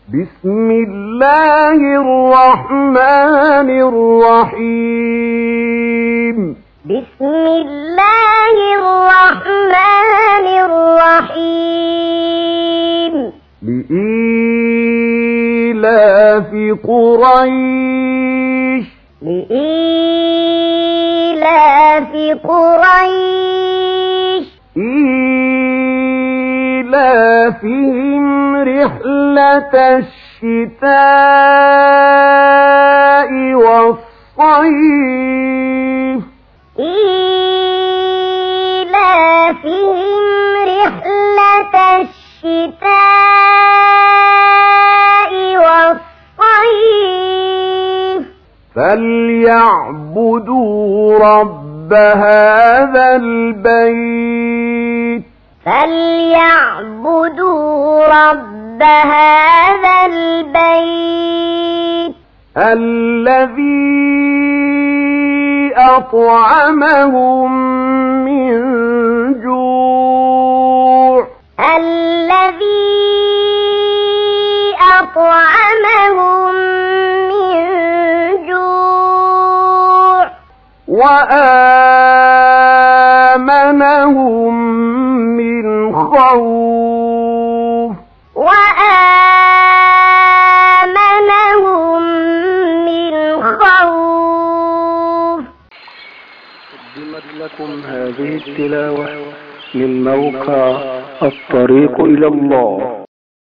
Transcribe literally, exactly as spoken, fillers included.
بسم الله الرحمن الرحيم بسم الله الرحمن الرحيم لإيلاف قريش لإيلاف قريش إيلافهم رحلة الشتاء والصيف إيلافهم رحلة الشتاء والصيف فليعبدوا رب هذا البيت فليعبدوا رب هذا البيت الذي أطعمهم من جوع الذي أطعمهم من جوع وآمنهم من خوف وآمنهم من خوف. قدمت لكم هذه التلاوة من موقع الطريق إلى الله.